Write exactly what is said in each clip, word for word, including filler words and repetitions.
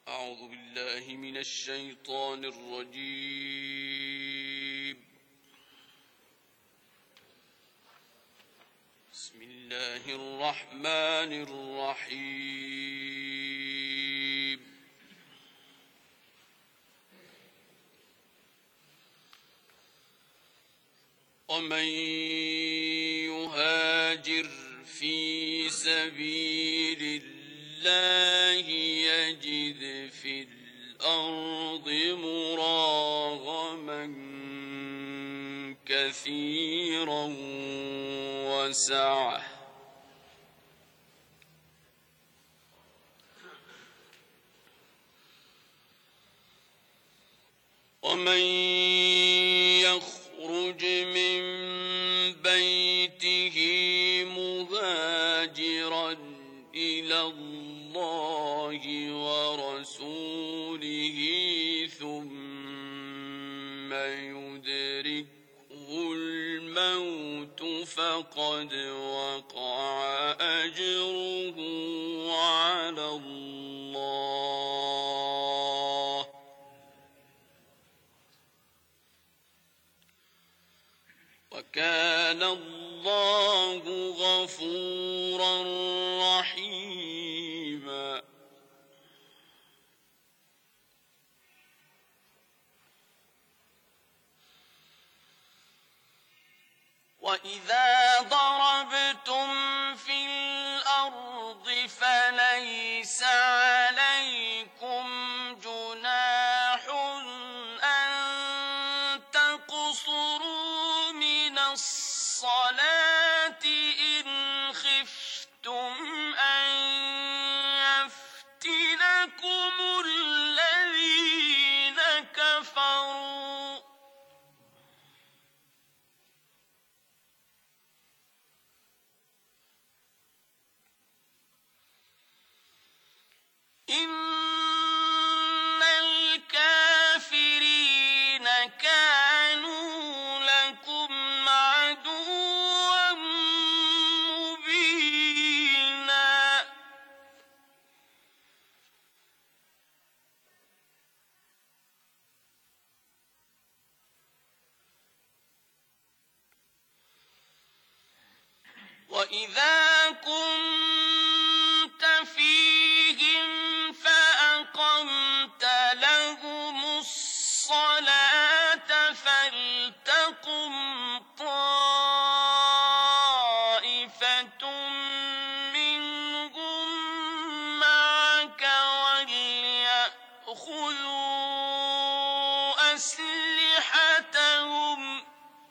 أعوذ بالله من الشيطان الرجيم. بسم الله الرحمن الرحيم. ومن يهاجر في سبيل الله يجد في الأرض مراغما كثيرا وسعة ومن يخرج من بيته مهاجرا إلى الله ورسوله ثم يدركه الموت فقد وقع أجره على الله، وكان الله غفورا رحيما. وإذا ضربتم في الأرض فليس عليكم جناح أن تقصروا من الصلاة إن خفتم أن يفتنكم الذين كفروا، إن الكافرين كانوا لكم عدوا مبينا. وإذا كنت فيهم فأقمت لهم الصلاة فلتقم طائفة منهم معك وليأخذوا أسلحتهم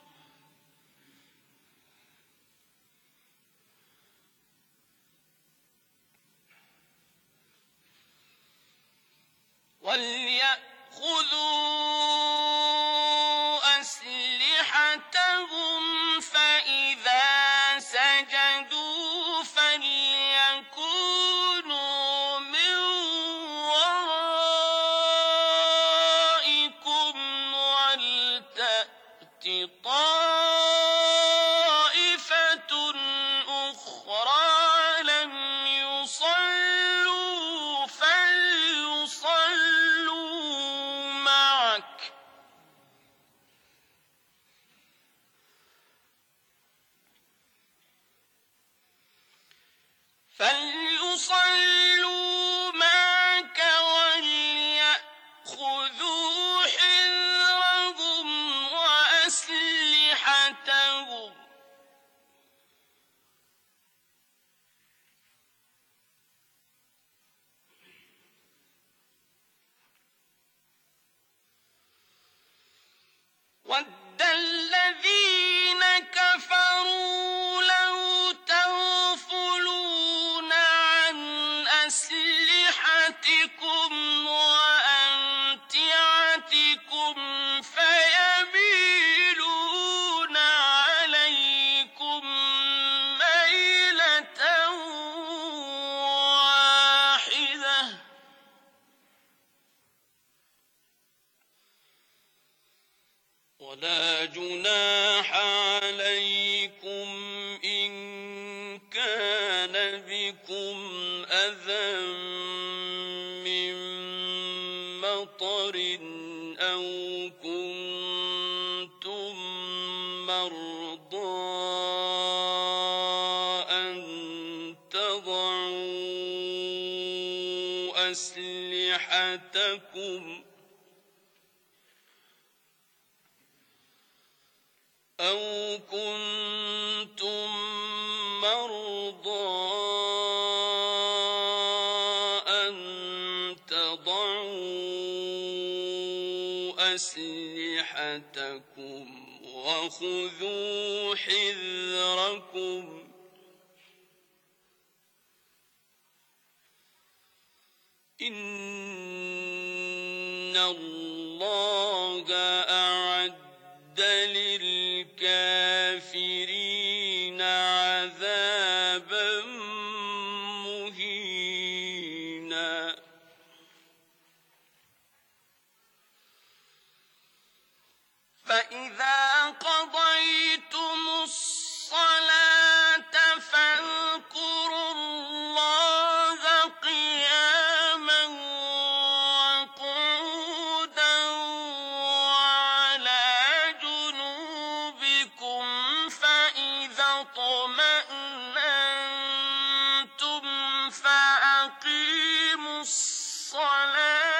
وليأخذوا أسلحتهم فإذا سجدوا فليكونوا من ورائكم ولتأت طائفة أخرى لم يصلوا فليصلوا معك فليصلوا معك وليأخذوا حذرهم وأسلحتهم وَدَّ الَّذِينَ كَفَرُوا لَوْ تَغْفُلُونَ عَنْ أَسْلِحَتِكُمْ وَأَمْتِعَتِكُمْ فَيَمِيلُونَ عَلَيْكُمْ مَيْلَةً وَاحِدَةً ولا جناح عليكم إن كان بكم أذى من أسلحتكم أو كنتم مرضى أن تضعوا أسلحتكم وخذوا حذركم إن الله أعد للكافرين عذابا مهينا فإذا قضيتم الصلاة فاذكروا الله قياما وقعودا وعلى جنوبكم فإذا اطمأننتم فأقيموا الصلاة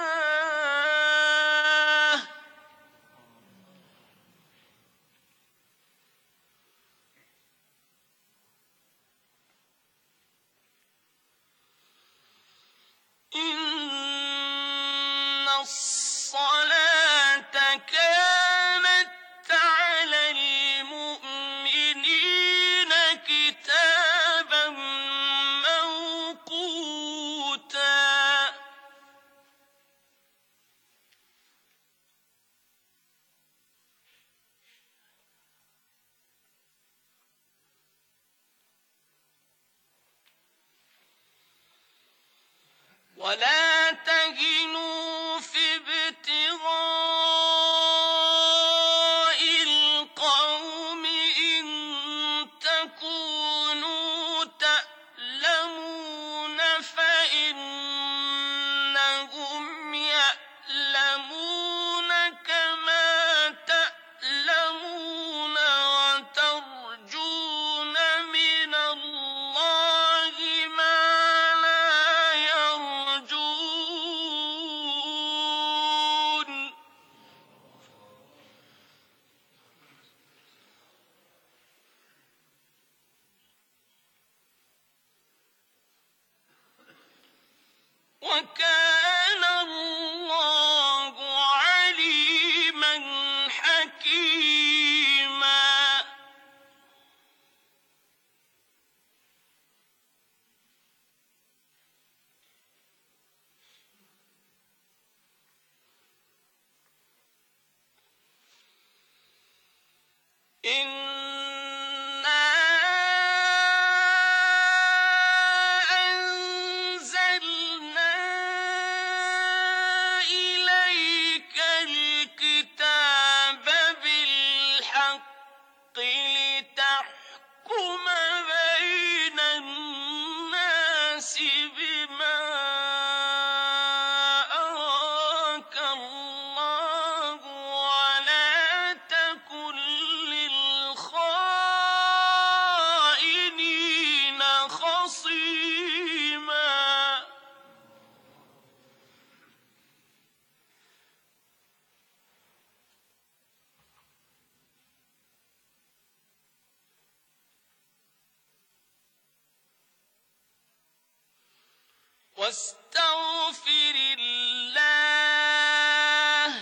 إن الصلاة كانت على المؤمنين كتابا موقوتا ولا تهنوا في ابتغاء القوم إن تكونوا تألمون فإنهم يألمون كما تألمون وترجون من الله ما لا يرجون وكان الله عليما حكيما إنا أنزلنا إليك الكتاب بالحق لتحكم بين الناس بما أراك الله ولا تكن للخائنين خصيما واستغفر الله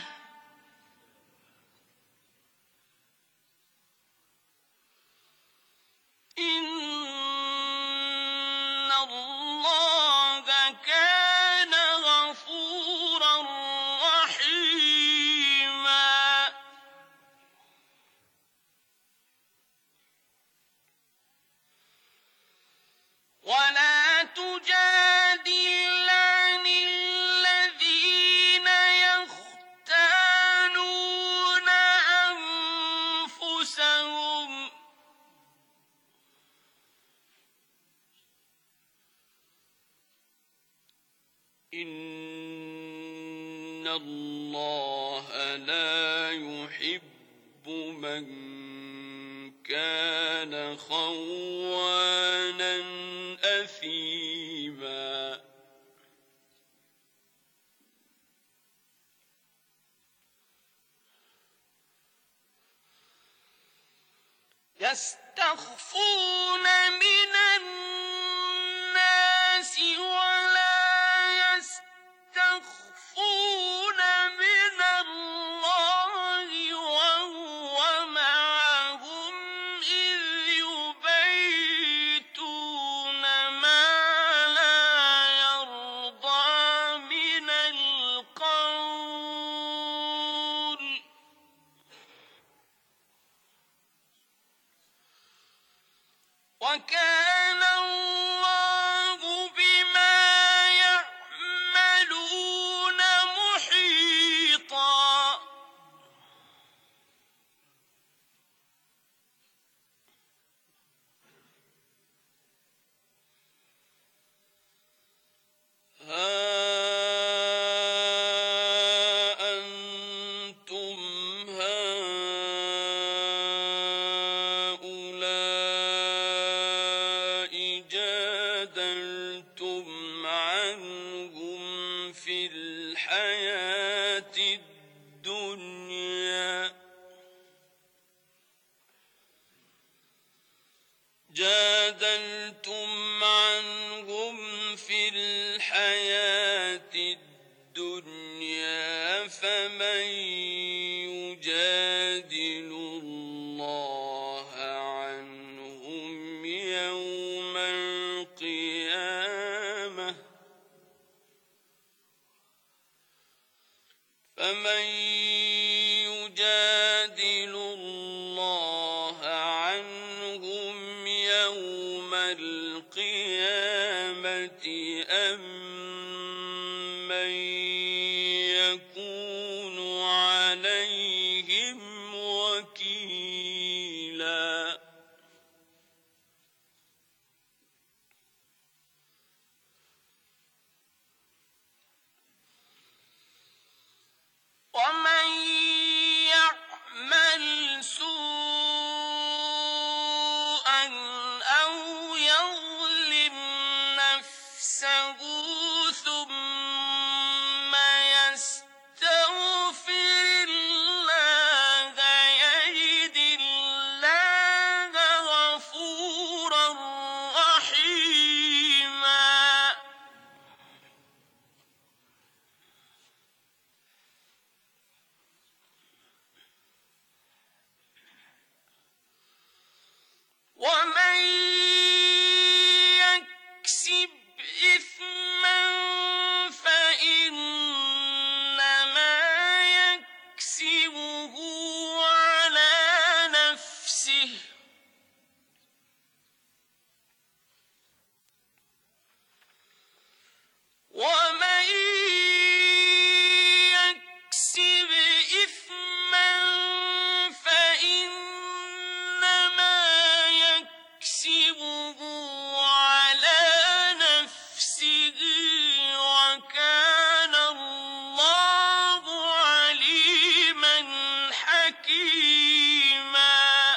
إن الله كان غفورا رحيما ولا تجادل عن الذين يختانون أنفسهم إن الله لا يحب من كان خوانا أثيما يستخفون من الناس ولا يستخفون من الله وهو معهم إذ يبيتون ما لا يرضى من القول وكان الله بما يعملون محيطا. ها أنتم هؤلاء جادلتم عنهم في الحياة الدنيا جادلتم عنهم في الحياة الدنيا فمن يجادل الله عنهم يوم القيامة فمن يجادل الله عنهم يوم القيامة أم من يكون عليهم وكيلا. ومن يعمل سوءا أو يظلم نفسه ثم يستغفر الله يجد الله غفورا رحيما. ومن يكسب إثما فإنما يكسبه على نفسه ومن يكسب إثما فإنما يكسبه على نفسه وكان الله عليما حكيما.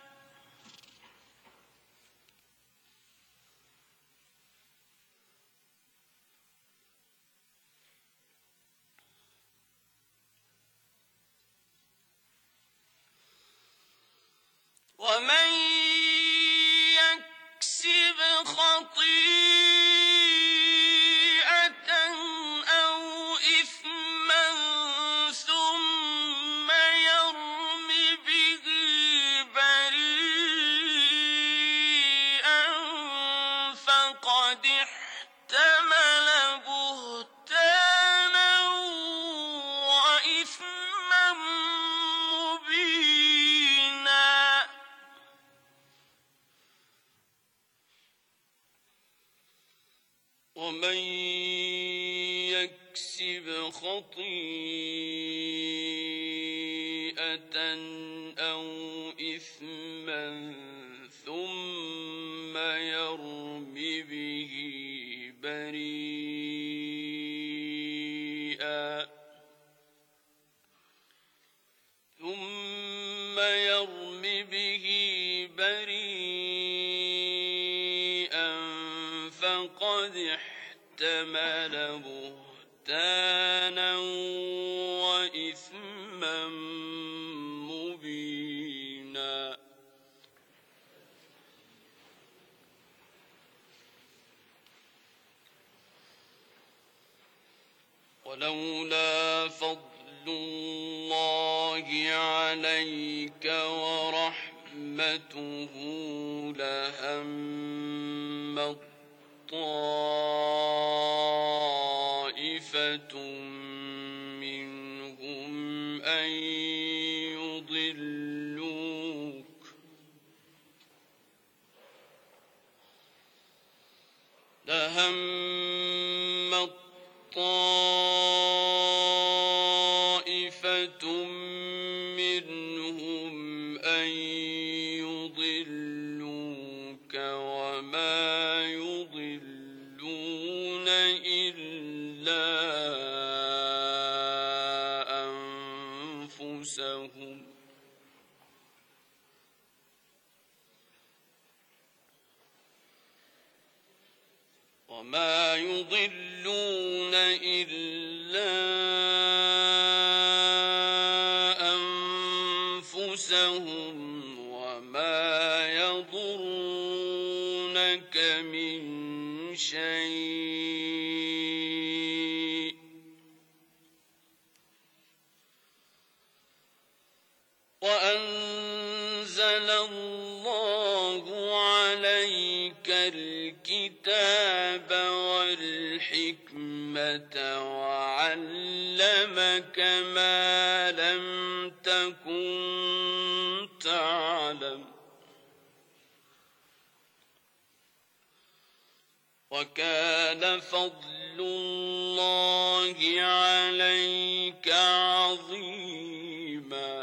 ومن يكسب خطيئة أو إثما ثم يرم به بريئا فقد احتمل بهتانا وإثما مبينا. ومن يكسب خطيئة أو إثما ثم يرم به بريئا ثم يرم به بريئا فقد احتمل بهتانا وإثما مبينا. ولولا فضل الله عليك ورحمته لهم طائفة منهم أن يضلوك لهم طائفة منهم أن يضلوك وما يضلون إلا أنفسهم وما يضلون إلا أنفسهم وما يضرونك من شيء وأنزل الله عليك الكتاب والحكمة وعلمك ما لم تكن تعلم وكان فضل الله عليك عظيما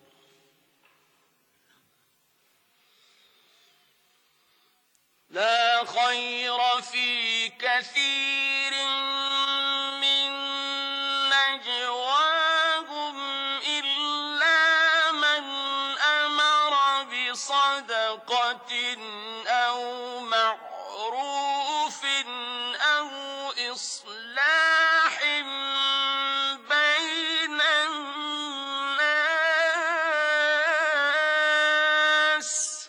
لا خير في كثير من نجواهم إلا من أمر بصدقة أو معروف أو إصلاح بين الناس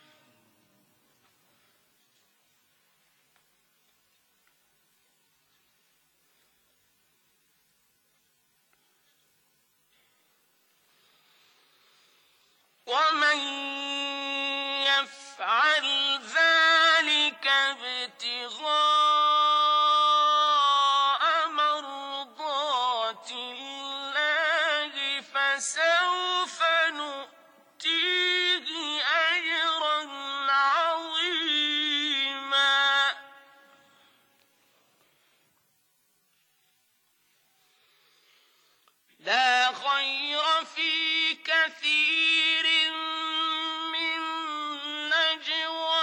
ومن يفعل ذلك ابتغاء مرضات الله فسوف نؤتيه أجرا عظيما لا خير في كثير من نجواهم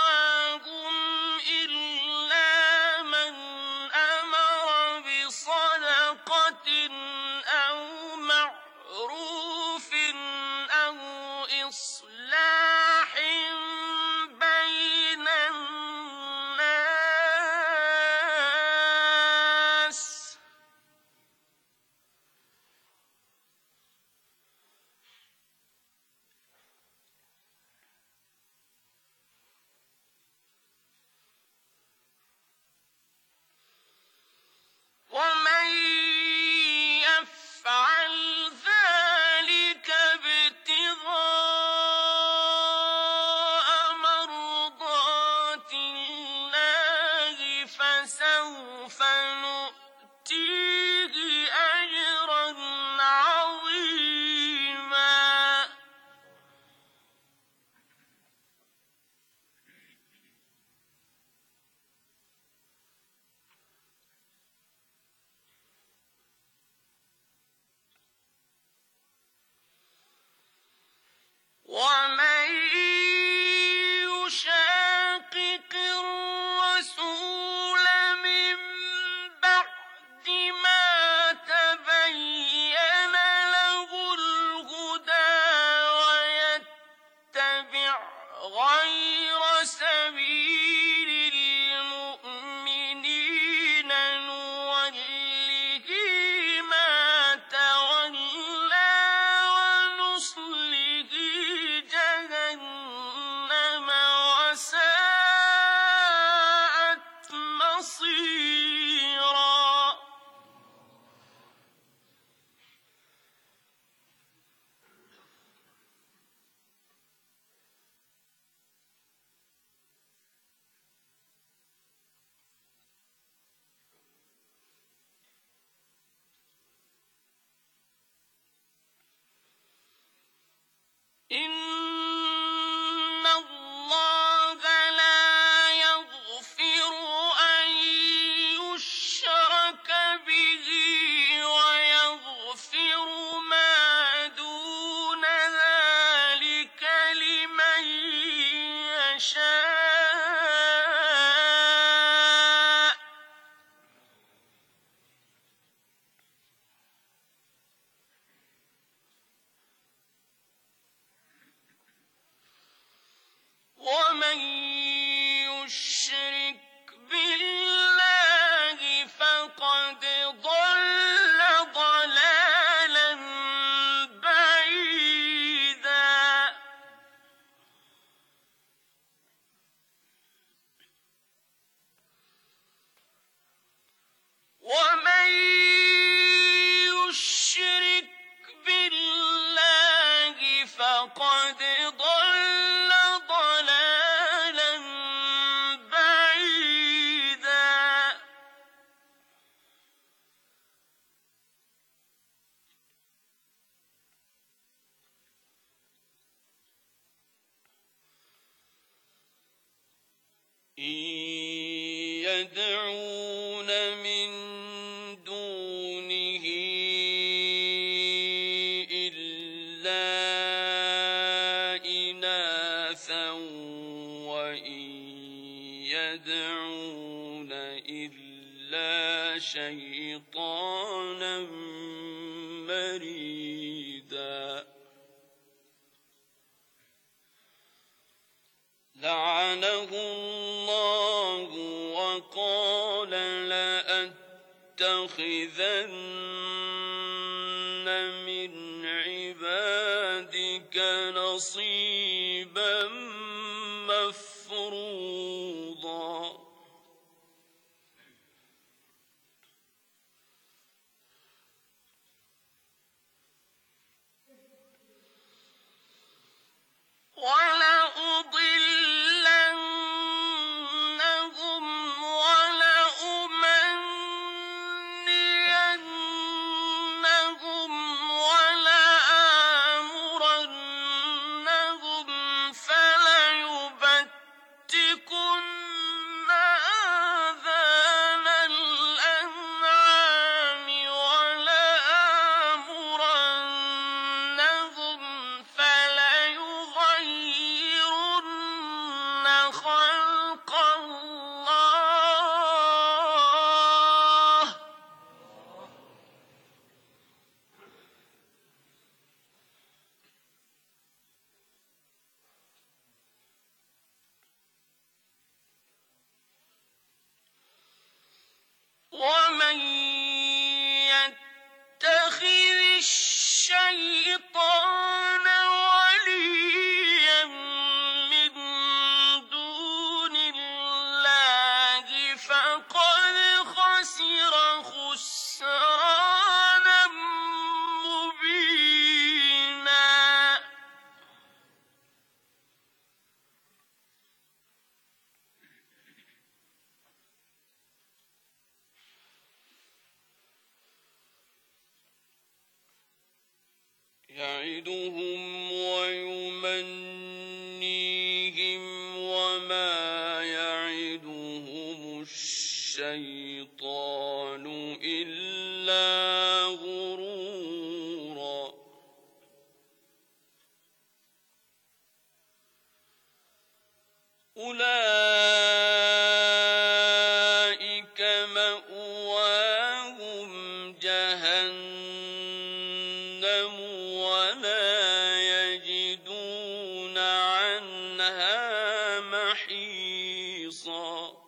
إن يدعون من دونه إلا إناثا وإن يدعون إلا شيطانا مريدا لعنه الله وقال لأتخذن من عبادك نصيبا مفروضا ولأضلنهم ولأمنينهم ولآمرنهم فليبتكن آذان الأنعام ولآمرنهم فليغيرن خلق الله ومن يتخذ الشيطان وليا من دون الله فقد خسر خسرانا مبينا يعدهم ويمنيهم وما يعدهم الشيطان إلا غرورا أولئك مأواهم جهنم ولا يجدون عنها محيصا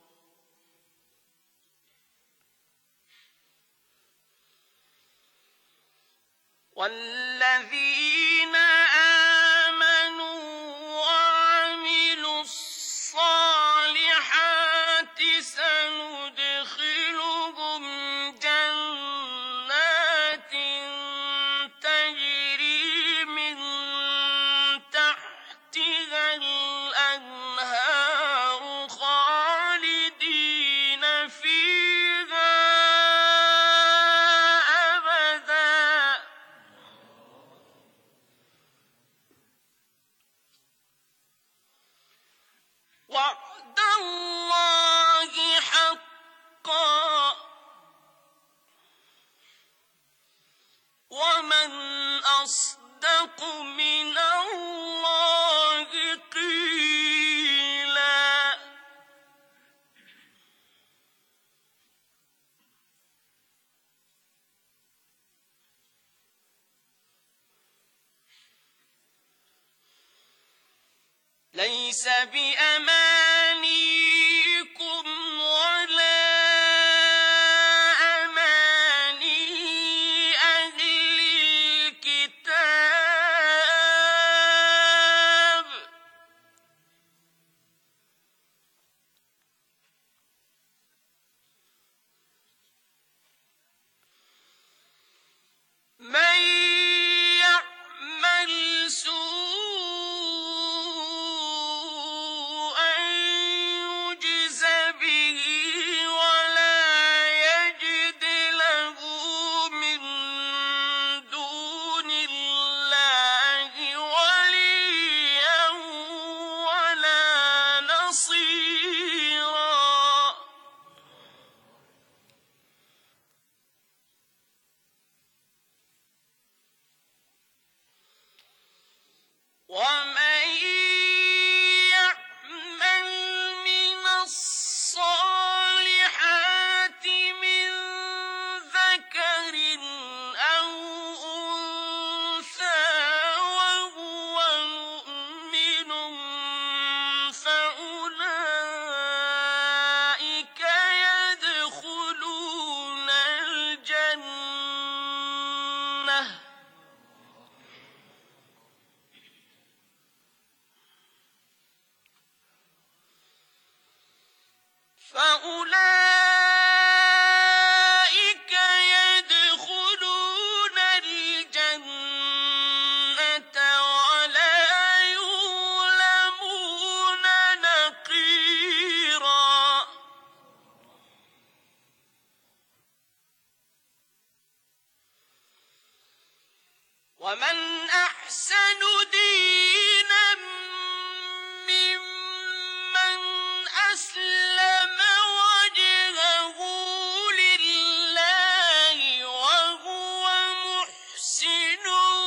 والذين آمنوا وعملوا الصالحات سندخلهم جنات تجري من تحتها الأنهار خالدين فيها أبدا وعد الله حقا ومن أصدق من الله قيلا ليس بأمانيكم ولا أماني أهل الكتاب من يعمل سوءا أولئك يدخلون الجنة ولا يظلمون نقيرا ومن أحسن دينا ممن أسلم وجهه لله وهو محسن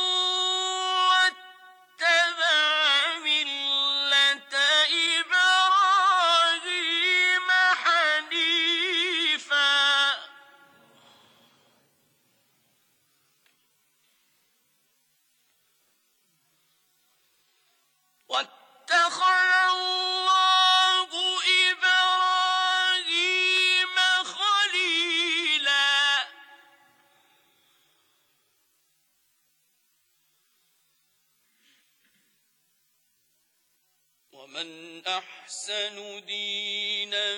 واتبع ملة إبراهيم حنيفا واتخذ الله إبراهيم خليلا ومن أحسن دينا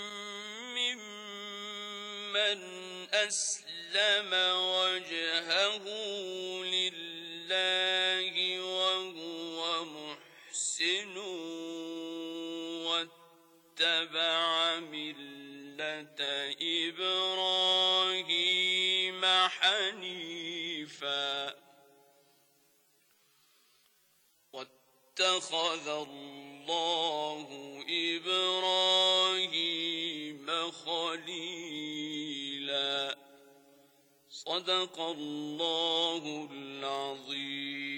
ممن أسلم وجهه لله وهو محسن واتبع ملة إبراهيم حنيفا واتخذ الله إبراهيم خليلا صدق الله العظيم.